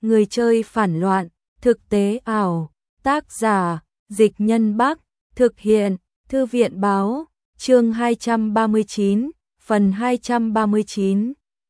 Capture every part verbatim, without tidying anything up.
Người chơi phản loạn, thực tế ảo, tác giả, Dịch Nhân Bắc, thực hiện, Thư viện báo, chương hai trăm ba mươi chín, phần hai trăm ba mươi chín.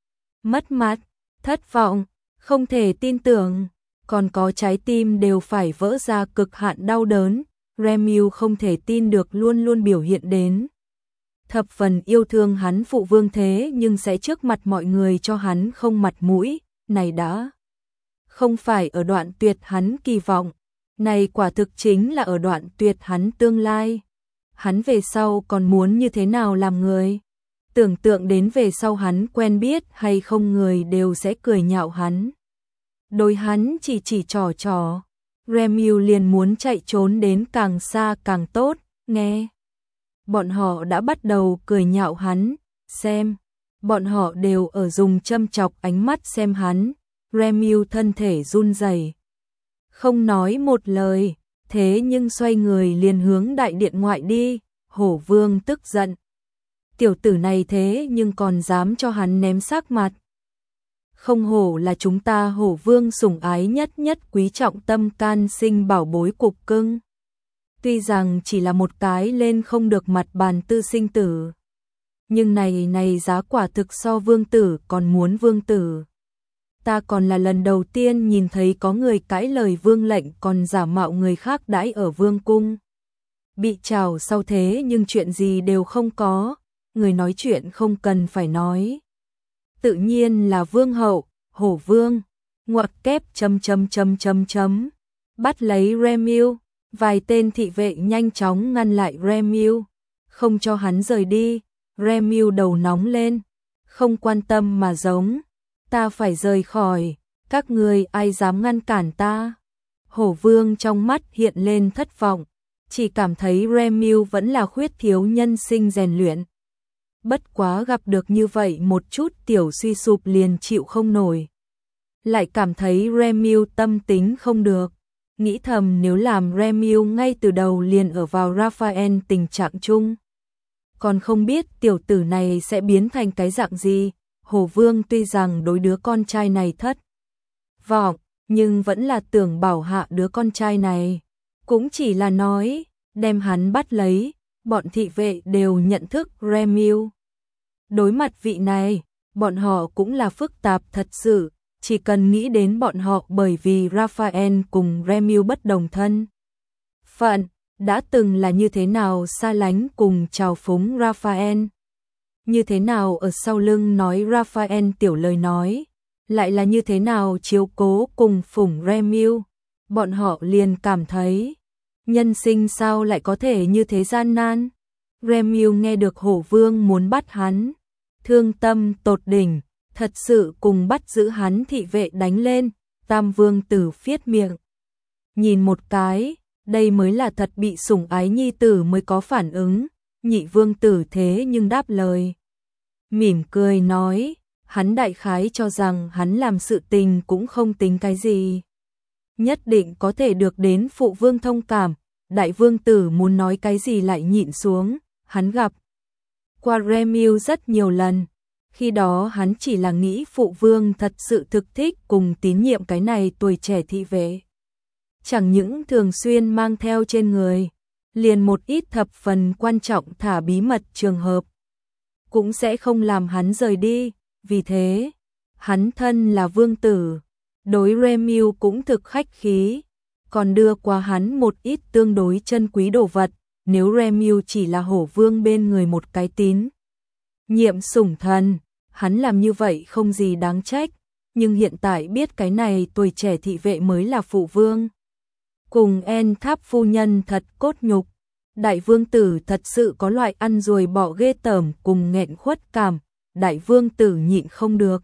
Mất mặt, thất vọng, không thể tin tưởng, còn có trái tim đều phải vỡ ra cực hạn đau đớn, Remiu không thể tin được luôn luôn biểu hiện đến. Thập phần yêu thương hắn phụ vương thế nhưng sẽ trước mặt mọi người cho hắn không mặt mũi, này đã không phải ở đoạn tuyệt hắn kỳ vọng, này quả thực chính là ở đoạn tuyệt hắn tương lai. Hắn về sau còn muốn như thế nào làm người? Tưởng tượng đến về sau hắn quen biết hay không người đều sẽ cười nhạo hắn. Đối hắn chỉ chỉ trò trò, Remiu liền muốn chạy trốn đến càng xa càng tốt, nghe. Bọn họ đã bắt đầu cười nhạo hắn, xem, bọn họ đều ở dùng châm chọc ánh mắt xem hắn, Remiu thân thể run rẩy, không nói một lời, thế nhưng xoay người liền hướng đại điện ngoại đi, Hổ Vương tức giận. Tiểu tử này thế nhưng còn dám cho hắn ném xác mặt. Không hổ là chúng ta Hổ Vương sủng ái nhất nhất quý trọng tâm can sinh bảo bối cục cưng. Tuy rằng chỉ là một cái lên không được mặt bàn tư sinh tử, nhưng này này giá quả thực so vương tử còn muốn vương tử. Ta còn là lần đầu tiên nhìn thấy có người cãi lời vương lệnh còn giả mạo người khác đãi ở vương cung. Bị trào sau thế nhưng chuyện gì đều không có, người nói chuyện không cần phải nói. Tự nhiên là vương hậu, Hổ Vương, ngoặc kép chấm chấm chấm chấm chấm, bắt lấy Remiu. Vài tên thị vệ nhanh chóng ngăn lại Remiu, không cho hắn rời đi. Remiu đầu nóng lên, không quan tâm mà giống, ta phải rời khỏi, các ngươi ai dám ngăn cản ta? Hổ Vương trong mắt hiện lên thất vọng, chỉ cảm thấy Remiu vẫn là khuyết thiếu nhân sinh rèn luyện. Bất quá gặp được như vậy một chút tiểu suy sụp liền chịu không nổi. Lại cảm thấy Remiu tâm tính không được. Nghĩ thầm nếu làm Remiu ngay từ đầu liền ở vào Raphael tình trạng chung, còn không biết tiểu tử này sẽ biến thành cái dạng gì. Hổ Vương tuy rằng đối đứa con trai này thất vọng, nhưng vẫn là tưởng bảo hạ đứa con trai này. Cũng chỉ là nói, đem hắn bắt lấy, bọn thị vệ đều nhận thức Remiu. Đối mặt vị này, bọn họ cũng là phức tạp thật sự. Chỉ cần nghĩ đến bọn họ bởi vì Raphael cùng Remiu bất đồng thân phận, đã từng là như thế nào xa lánh cùng trào phúng Raphael, như thế nào ở sau lưng nói Raphael tiểu lời nói, lại là như thế nào chiếu cố cùng phủng Remiu, bọn họ liền cảm thấy, nhân sinh sao lại có thể như thế gian nan. Remiu nghe được Hổ Vương muốn bắt hắn, thương tâm tột đỉnh. Thật sự cùng bắt giữ hắn thị vệ đánh lên, Tam Vương tử phiết miệng. Nhìn một cái, đây mới là thật bị sủng ái nhi tử mới có phản ứng, Nhị Vương tử thế nhưng đáp lời. Mỉm cười nói, hắn đại khái cho rằng hắn làm sự tình cũng không tính cái gì. Nhất định có thể được đến phụ vương thông cảm, Đại Vương tử muốn nói cái gì lại nhịn xuống, hắn gặp qua Remiu rất nhiều lần. Khi đó hắn chỉ là nghĩ phụ vương thật sự thực thích cùng tín nhiệm cái này tuổi trẻ thị vệ. Chẳng những thường xuyên mang theo trên người, liền một ít thập phần quan trọng thả bí mật trường hợp, cũng sẽ không làm hắn rời đi. Vì thế, hắn thân là vương tử, đối Remiu cũng thực khách khí, còn đưa qua hắn một ít tương đối chân quý đồ vật. Nếu Remiu chỉ là Hổ Vương bên người một cái tín nhiệm sủng thần, hắn làm như vậy không gì đáng trách, nhưng hiện tại biết cái này tuổi trẻ thị vệ mới là phụ vương. Cùng En Tháp phu nhân thật cốt nhục, Đại Vương tử thật sự có loại ăn ruồi bọ ghê tởm cùng nghẹn khuất cảm, Đại Vương tử nhịn không được.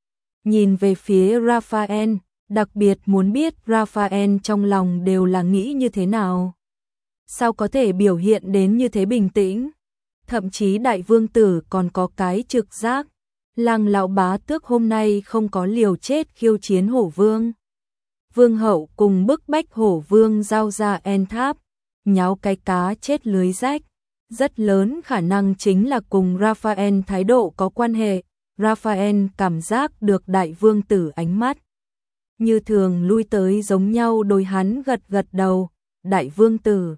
Nhìn về phía Raphael, đặc biệt muốn biết Raphael trong lòng đều là nghĩ như thế nào. Sao có thể biểu hiện đến như thế bình tĩnh? Thậm chí Đại Vương tử còn có cái trực giác, Lăng lão bá tước hôm nay không có liều chết khiêu chiến Hổ Vương. Vương hậu cùng bức bách Hổ Vương giao ra En Tháp, nháo cái cá chết lưới rách, rất lớn khả năng chính là cùng Raphael thái độ có quan hệ. Raphael cảm giác được Đại Vương tử ánh mắt như thường lui tới giống nhau đối hắn gật gật đầu, đại vương tử.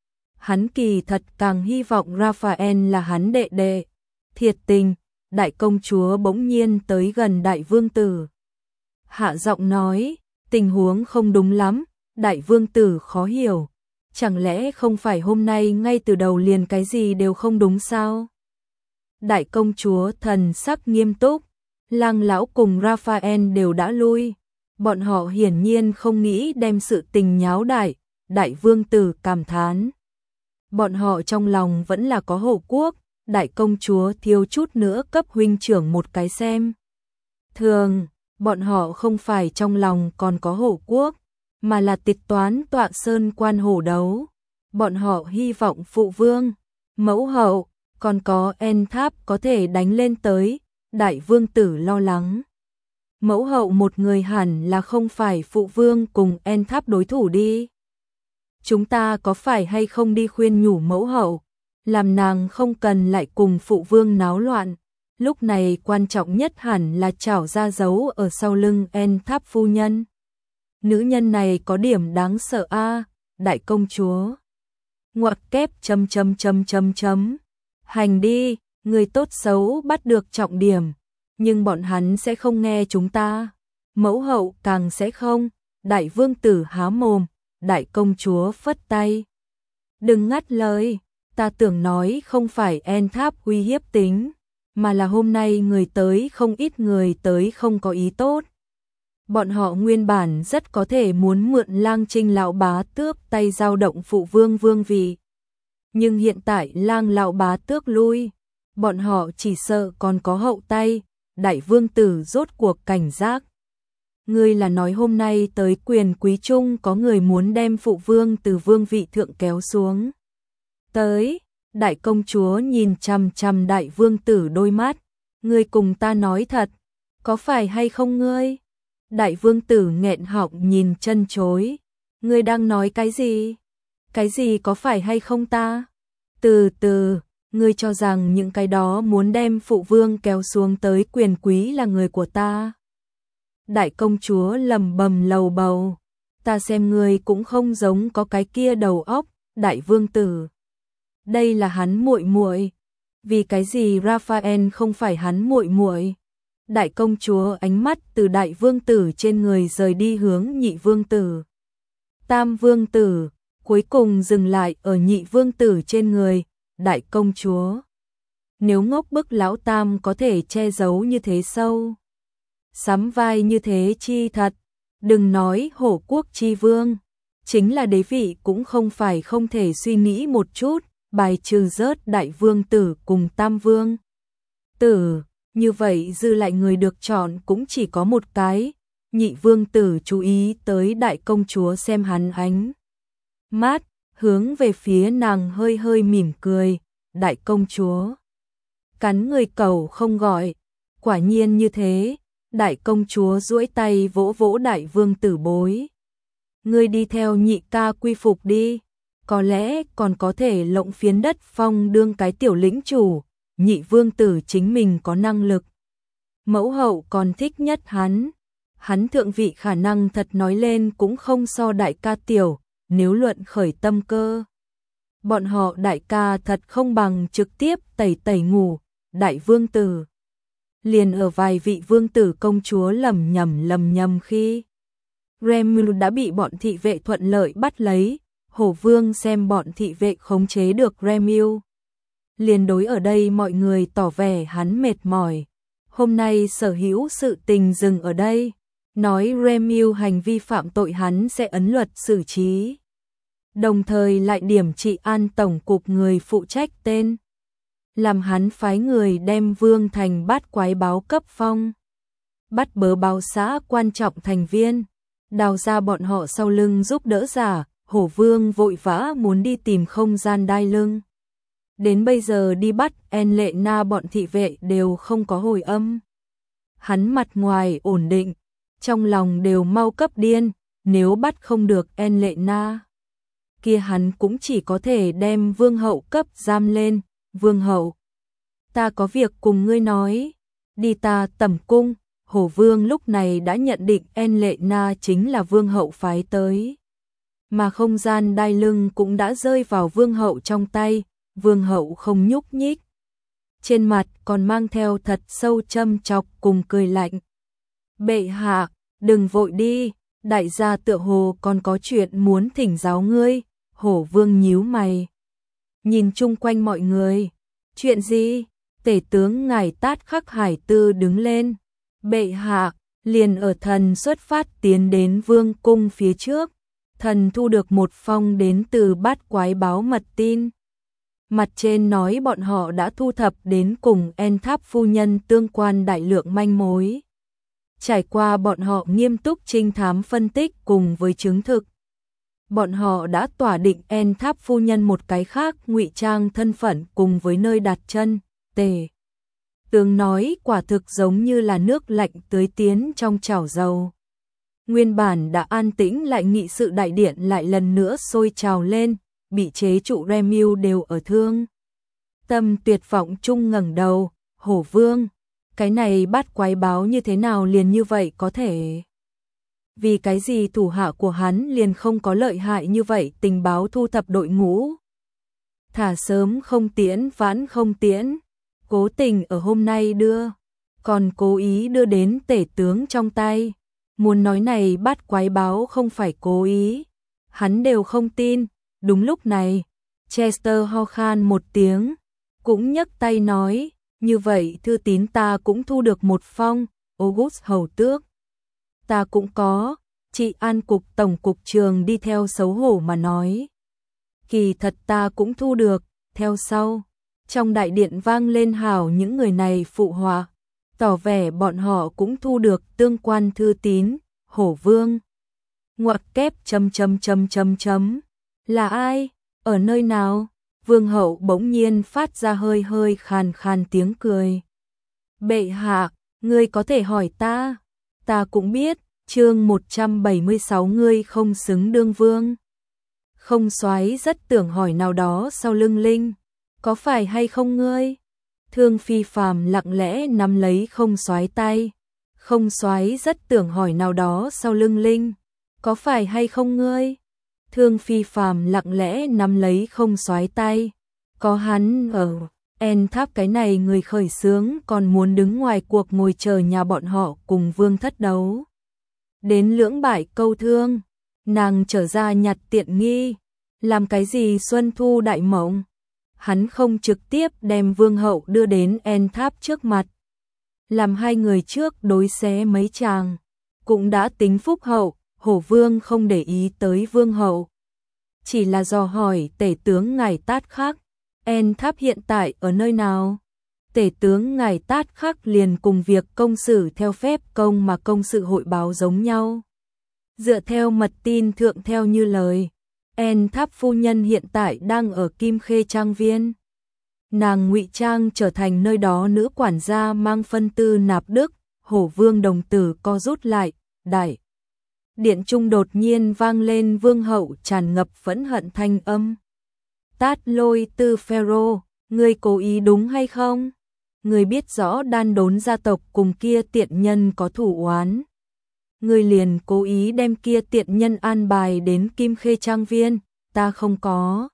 Hắn kỳ thật càng hy vọng Raphael là hắn đệ đệ. Thiệt tình, đại công chúa bỗng nhiên tới gần đại vương tử. Hạ giọng nói, tình huống không đúng lắm, đại vương tử khó hiểu. Chẳng lẽ không phải hôm nay ngay từ đầu liền cái gì đều không đúng sao? Đại công chúa thần sắc nghiêm túc, Lang lão cùng Raphael đều đã lui. Bọn họ hiển nhiên không nghĩ đem sự tình nháo đại, đại vương tử cảm thán. Bọn họ trong lòng vẫn là có hổ quốc, đại công chúa thiếu chút nữa cấp huynh trưởng một cái xem. Thường, bọn họ không phải trong lòng còn có hổ quốc, mà là tịch toán tọa sơn quan hổ đấu. Bọn họ hy vọng phụ vương, mẫu hậu, còn có En Tháp có thể đánh lên tới, đại vương tử lo lắng. Mẫu hậu một người hẳn là không phải phụ vương cùng En Tháp đối thủ đi. Chúng ta có phải hay không đi khuyên nhủ mẫu hậu, làm nàng không cần lại cùng phụ vương náo loạn. Lúc này quan trọng nhất hẳn là trảo ra dấu ở sau lưng En Tháp phu nhân. Nữ nhân này có điểm đáng sợ a, đại công chúa. Ngoặc kép chấm chấm chấm chấm chấm. Hành đi, người tốt xấu bắt được trọng điểm, nhưng bọn hắn sẽ không nghe chúng ta. Mẫu hậu càng sẽ không, đại vương tử há mồm, đại công chúa phất tay. Đừng ngắt lời, ta tưởng nói không phải En Tháp uy hiếp tính, mà là hôm nay người tới không ít người tới không có ý tốt. Bọn họ nguyên bản rất có thể muốn mượn Lang Trinh lão bá tước tay giao động phụ vương vương vị. Nhưng hiện tại Lang lão bá tước lui, bọn họ chỉ sợ còn có hậu tay, đại vương tử rốt cuộc cảnh giác. Ngươi là nói hôm nay tới quyền quý trung có người muốn đem phụ vương từ vương vị thượng kéo xuống. Tới, đại công chúa nhìn chằm chằm đại vương tử đôi mắt, ngươi cùng ta nói thật, có phải hay không ngươi? Đại vương tử nghẹn họng nhìn chân chối, ngươi đang nói cái gì? Cái gì có phải hay không ta? Từ từ, ngươi cho rằng những cái đó muốn đem phụ vương kéo xuống tới quyền quý là người của ta. Đại công chúa lầm bầm lầu bầu, ta xem ngươi cũng không giống có cái kia đầu óc, đại vương tử. Đây là hắn muội muội, vì cái gì Raphael không phải hắn muội muội? Đại công chúa ánh mắt từ đại vương tử trên người rời đi hướng nhị vương tử. Tam vương tử, cuối cùng dừng lại ở nhị vương tử trên người, đại công chúa. Nếu ngốc bức lão tam có thể che giấu như thế sâu, sắm vai như thế chi thật, đừng nói hổ quốc chi vương, chính là đế vị cũng không phải không thể suy nghĩ một chút, bài trừ rớt đại vương tử cùng tam vương tử, như vậy dư lại người được chọn cũng chỉ có một cái. Nhị vương tử chú ý tới đại công chúa xem hắn ánh mắt, hướng về phía nàng hơi hơi mỉm cười, đại công chúa. Cắn người cẩu không gọi, quả nhiên như thế, đại công chúa duỗi tay vỗ vỗ đại vương tử bối. Ngươi đi theo nhị ca quy phục đi, có lẽ còn có thể lộng phiến đất phong đương cái tiểu lĩnh chủ, nhị vương tử chính mình có năng lực. Mẫu hậu còn thích nhất hắn, hắn thượng vị khả năng thật nói lên cũng không so đại ca tiểu, nếu luận khởi tâm cơ. Bọn họ đại ca thật không bằng trực tiếp tẩy tẩy ngủ, đại vương tử. Liền ở vài vị vương tử công chúa lầm nhầm lầm nhầm khi Remul đã bị bọn thị vệ thuận lợi bắt lấy, hổ vương xem bọn thị vệ khống chế được Remul. Liền đối ở đây mọi người tỏ vẻ hắn mệt mỏi. Hôm nay sở hữu sự tình dừng ở đây, nói Remul hành vi phạm tội hắn sẽ ấn luật xử trí. Đồng thời lại điểm trị an tổng cục người phụ trách tên. Làm hắn phái người đem vương thành bát quái báo cấp phong. Bắt bớ báo xã quan trọng thành viên. Đào ra bọn họ sau lưng giúp đỡ giả, hổ vương vội vã muốn đi tìm không gian đai lưng. Đến bây giờ đi bắt En Lệ Na bọn thị vệ đều không có hồi âm. Hắn mặt ngoài ổn định, trong lòng đều mau cấp điên, nếu bắt không được En Lệ Na, kia hắn cũng chỉ có thể đem vương hậu cấp giam lên. Vương hậu, ta có việc cùng ngươi nói, đi ta tẩm cung, Hổ Vương lúc này đã nhận định En Lệ Na chính là vương hậu phái tới. Mà không gian đai lưng cũng đã rơi vào vương hậu trong tay, vương hậu không nhúc nhích. Trên mặt còn mang theo thật sâu châm chọc cùng cười lạnh. Bệ hạ, đừng vội đi, đại gia tựa hồ còn có chuyện muốn thỉnh giáo ngươi. Hổ Vương nhíu mày, nhìn chung quanh mọi người. Chuyện gì? Tể tướng ngài Tát Khắc Hải Tư đứng lên. Bệ hạ, liền ở thần xuất phát tiến đến vương cung phía trước, thần thu được một phong đến từ Bát Quái báo mật tin. Mặt trên nói bọn họ đã thu thập đến cùng En Tháp phu nhân tương quan đại lượng manh mối. Trải qua bọn họ nghiêm túc trinh thám phân tích cùng với chứng thực, bọn họ đã tỏa định En Tháp phu nhân một cái khác ngụy trang thân phận cùng với nơi đặt chân. Tề tướng nói quả thực giống như là nước lạnh tưới tiến trong chảo dầu. Nguyên bản đã an tĩnh lại nghị sự đại điện lại lần nữa sôi trào lên, bị chế trụ Remiu đều ở thương tâm tuyệt vọng chung ngẩng đầu. Hổ Vương, cái này Bát Quái báo như thế nào liền như vậy có thể? Vì cái gì thủ hạ của hắn liền không có lợi hại như vậy tình báo thu thập đội ngũ? Thả sớm không tiễn vãn không tiễn, cố tình ở hôm nay đưa, còn cố ý đưa đến tể tướng trong tay. Muốn nói này Bát Quái báo không phải cố ý, hắn đều không tin. Đúng lúc này, Chester ho khan một tiếng, cũng nhấc tay nói, như vậy thư tín ta cũng thu được một phong. August hầu tước, ta cũng có. Chị An cục tổng cục trường đi theo xấu hổ mà nói, kỳ thật ta cũng thu được. Theo sau, trong đại điện vang lên hào những người này phụ họa, tỏ vẻ bọn họ cũng thu được tương quan thư tín. Hổ Vương, ngoặc kép chấm chấm chấm chấm chấm, là ai? Ở nơi nào? Vương hậu bỗng nhiên phát ra hơi hơi khàn khàn tiếng cười. Bệ hạ, ngươi có thể hỏi ta, ta cũng biết. Chương một trăm bảy mươi sáu ngươi không xứng đương vương. Không soái rất tưởng hỏi nào đó sau lưng Linh, có phải hay không ngươi? Thương Phi Phàm lặng lẽ nắm lấy không soái tay. Không soái rất tưởng hỏi nào đó sau lưng Linh, có phải hay không ngươi? Thương Phi Phàm lặng lẽ nắm lấy không soái tay. Có hắn ở En Tháp cái này người khởi xướng còn muốn đứng ngoài cuộc ngồi chờ nhà bọn họ cùng vương thất đấu. Đến lưỡng bại câu thương, nàng trở ra nhặt tiện nghi, làm cái gì xuân thu đại mộng. Hắn không trực tiếp đem vương hậu đưa đến En Tháp trước mặt, làm hai người trước đối xé mấy chàng, cũng đã tính phúc hậu. Hổ Vương không để ý tới vương hậu, chỉ là dò hỏi tể tướng ngài Tát Khắc, En Tháp hiện tại ở nơi nào? Tể tướng ngài Tát Khắc liền cùng việc công xử theo phép công mà công sự hội báo giống nhau. Dựa theo mật tin thượng theo như lời, En Tháp phu nhân hiện tại đang ở Kim Khê Trang Viên. Nàng ngụy trang trở thành nơi đó nữ quản gia mang phân tư nạp đức. Hổ Vương đồng tử co rút lại, đại điện trung đột nhiên vang lên vương hậu tràn ngập phẫn hận thanh âm. Tát Lôi Tư Pharaoh, ngươi cố ý đúng hay không? Ngươi biết rõ đan đốn gia tộc cùng kia tiện nhân có thủ oán, ngươi liền cố ý đem kia tiện nhân an bài đến Kim Khê Trang Viên. Ta không có.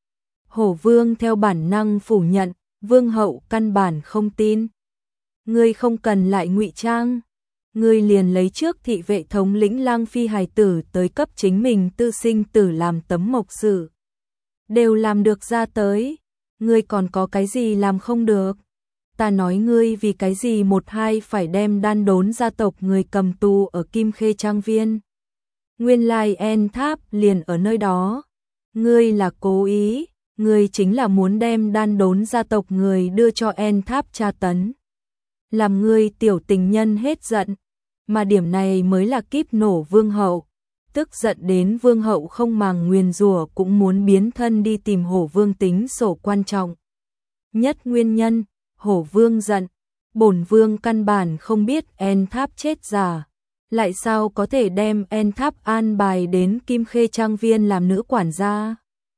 Hổ Vương theo bản năng phủ nhận, vương hậu căn bản không tin. Ngươi không cần lại ngụy trang, ngươi liền lấy trước thị vệ thống lĩnh Lang Phi hài tử tới cấp chính mình tư sinh tử làm tấm mộc sử, đều làm được ra tới, ngươi còn có cái gì làm không được? Ta nói ngươi vì cái gì một hai phải đem đan đốn gia tộc người cầm tù ở Kim Khê Trang Viên? Nguyên lai En Tháp liền ở nơi đó, ngươi là cố ý, ngươi chính là muốn đem đan đốn gia tộc người đưa cho En Tháp tra tấn, làm ngươi tiểu tình nhân hết giận, mà điểm này mới là kíp nổ vương hậu, tức giận đến vương hậu không màng nguyền rủa cũng muốn biến thân đi tìm Hổ Vương tính sổ quan trọng nhất nguyên nhân. Hổ Vương giận, bổn vương căn bản không biết En Tháp chết giả, lại sao có thể đem En Tháp an bài đến Kim Khê Trang Viên làm nữ quản gia?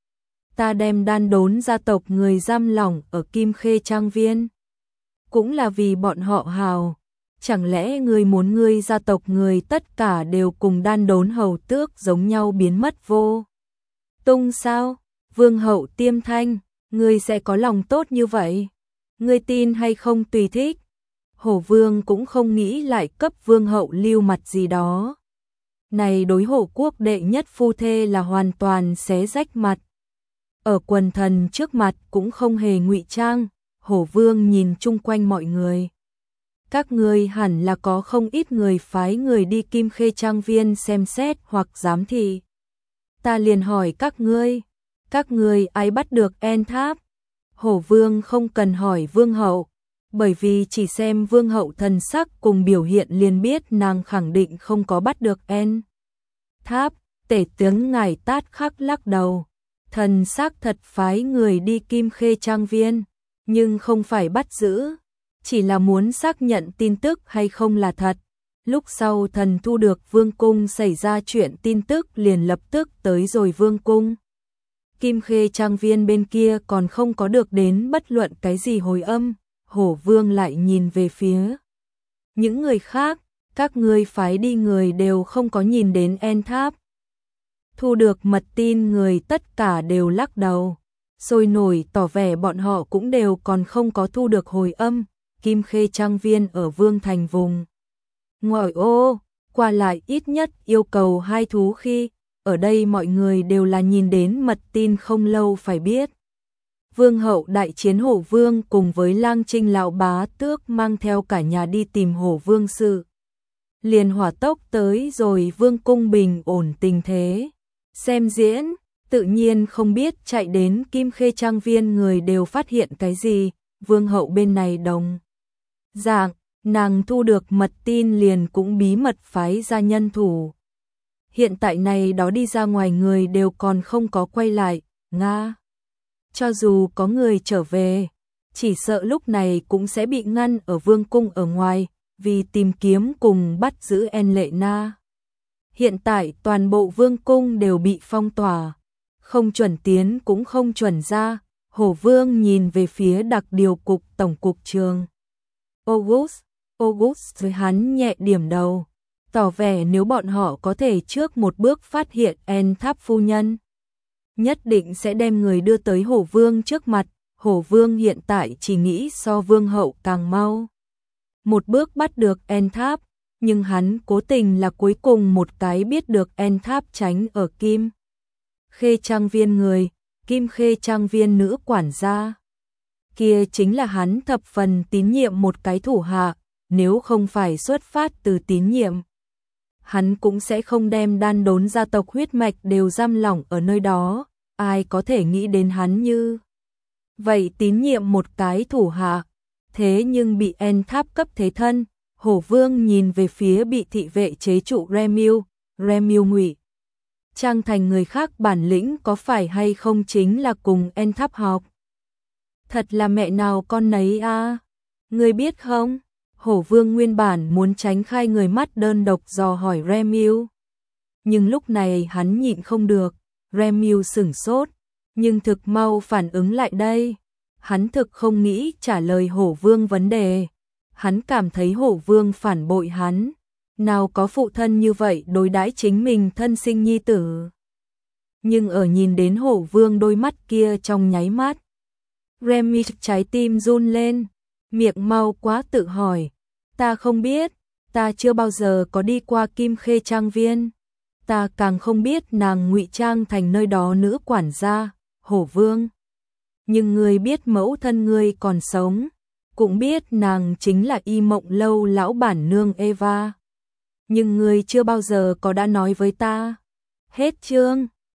Ta đem đan đốn gia tộc người giam lỏng ở Kim Khê Trang Viên, cũng là vì bọn họ hào, Chẳng lẽ ngươi muốn ngươi gia tộc người tất cả đều cùng Đan Đốn hầu tước giống nhau biến mất vô tung sao? Vương hậu Tiêm Thanh, ngươi sẽ có lòng tốt như vậy? Ngươi tin hay không tùy thích. Hổ vương cũng không nghĩ lại cấp vương hậu lưu mặt gì đó. Này đối hổ quốc đệ nhất phu thê là hoàn toàn xé rách mặt. Ở quần thần trước mặt cũng không hề ngụy trang, hổ vương nhìn chung quanh mọi người. Các ngươi hẳn là có không ít người phái người đi Kim Khê Trang Viên xem xét hoặc giám thị. Ta liền hỏi các ngươi, các ngươi ai bắt được En Tháp? Hổ vương không cần hỏi vương hậu, bởi vì chỉ xem vương hậu thần sắc cùng biểu hiện liền biết nàng khẳng định không có bắt được En Tháp. Tể tướng ngài Tát Khắc lắc đầu, thần xác thật phái người đi Kim Khê Trang Viên, nhưng không phải bắt giữ, chỉ là muốn xác nhận tin tức hay không là thật. Lúc sau thần thu được vương cung xảy ra chuyện tin tức liền lập tức tới rồi vương cung. Kim Khê Trang Viên bên kia còn không có được đến bất luận cái gì hồi âm. Hổ vương lại nhìn về phía những người khác, các ngươi phái đi người đều không có nhìn đến En Tháp. Thu được mật tin người tất cả đều lắc đầu, sôi nổi tỏ vẻ bọn họ cũng đều còn không có thu được hồi âm. Kim Khê Trang Viên ở Vương Thành vùng ngoại ô, qua lại ít nhất yêu cầu hai thú khi, ở đây mọi người đều là nhìn đến mật tin không lâu phải biết. Vương hậu đại chiến hổ vương cùng với Lang Trinh lão bá tước mang theo cả nhà đi tìm hổ vương sự. Liền hỏa tốc tới rồi vương cung bình ổn tình thế. Xem diễn, tự nhiên không biết chạy đến Kim Khê Trang Viên người đều phát hiện cái gì, vương hậu bên này đồng dạng, nàng thu được mật tin liền cũng bí mật phái ra nhân thủ. Hiện tại này đó đi ra ngoài người đều còn không có quay lại, Nga. Cho dù có người trở về, chỉ sợ lúc này cũng sẽ bị ngăn ở vương cung ở ngoài, vì tìm kiếm cùng bắt giữ En Lệ Na. Hiện tại toàn bộ vương cung đều bị phong tỏa, không chuẩn tiến cũng không chuẩn ra. Hổ vương nhìn về phía đặc điều cục tổng cục trường August, August với hắn nhẹ điểm đầu, tỏ vẻ nếu bọn họ có thể trước một bước phát hiện En Tháp phu nhân, nhất định sẽ đem người đưa tới hổ vương trước mặt. Hổ vương hiện tại chỉ nghĩ so vương hậu càng mau một bước bắt được En Tháp, nhưng hắn cố tình là cuối cùng một cái biết được En Tháp tránh ở Kim Khê Trang Viên người, Kim Khê Trang Viên nữ quản gia. Kia chính là hắn thập phần tín nhiệm một cái thủ hạ, nếu không phải xuất phát từ tín nhiệm, hắn cũng sẽ không đem Đan Đốn gia tộc huyết mạch đều giam lỏng ở nơi đó. Ai có thể nghĩ đến hắn như vậy tín nhiệm một cái thủ hạ, thế nhưng bị En Tháp cấp thế thân. Hổ vương nhìn về phía bị thị vệ chế trụ Remiu, Remiu ngụy trang thành người khác bản lĩnh có phải hay không chính là cùng En Tháp học. Thật là mẹ nào con nấy a, à? Ngươi biết không? Hổ vương nguyên bản muốn tránh khai người mắt đơn độc dò hỏi Remiu, nhưng lúc này hắn nhịn không được. Remiu sửng sốt, nhưng thực mau phản ứng lại đây. Hắn thực không nghĩ trả lời hổ vương vấn đề. Hắn cảm thấy hổ vương phản bội hắn. Nào có phụ thân như vậy đối đãi chính mình thân sinh nhi tử. Nhưng ở nhìn đến hổ vương đôi mắt kia trong nháy mắt, Remiu trái tim run lên, miệng mau quá tự hỏi. Ta không biết, ta chưa bao giờ có đi qua Kim Khê Trang Viên. Ta càng không biết nàng ngụy trang thành nơi đó nữ quản gia, hổ vương. Nhưng ngươi biết mẫu thân ngươi còn sống, cũng biết nàng chính là Y Mộng Lâu lão bản nương Eva. Nhưng ngươi chưa bao giờ có đã nói với ta. Hết chương.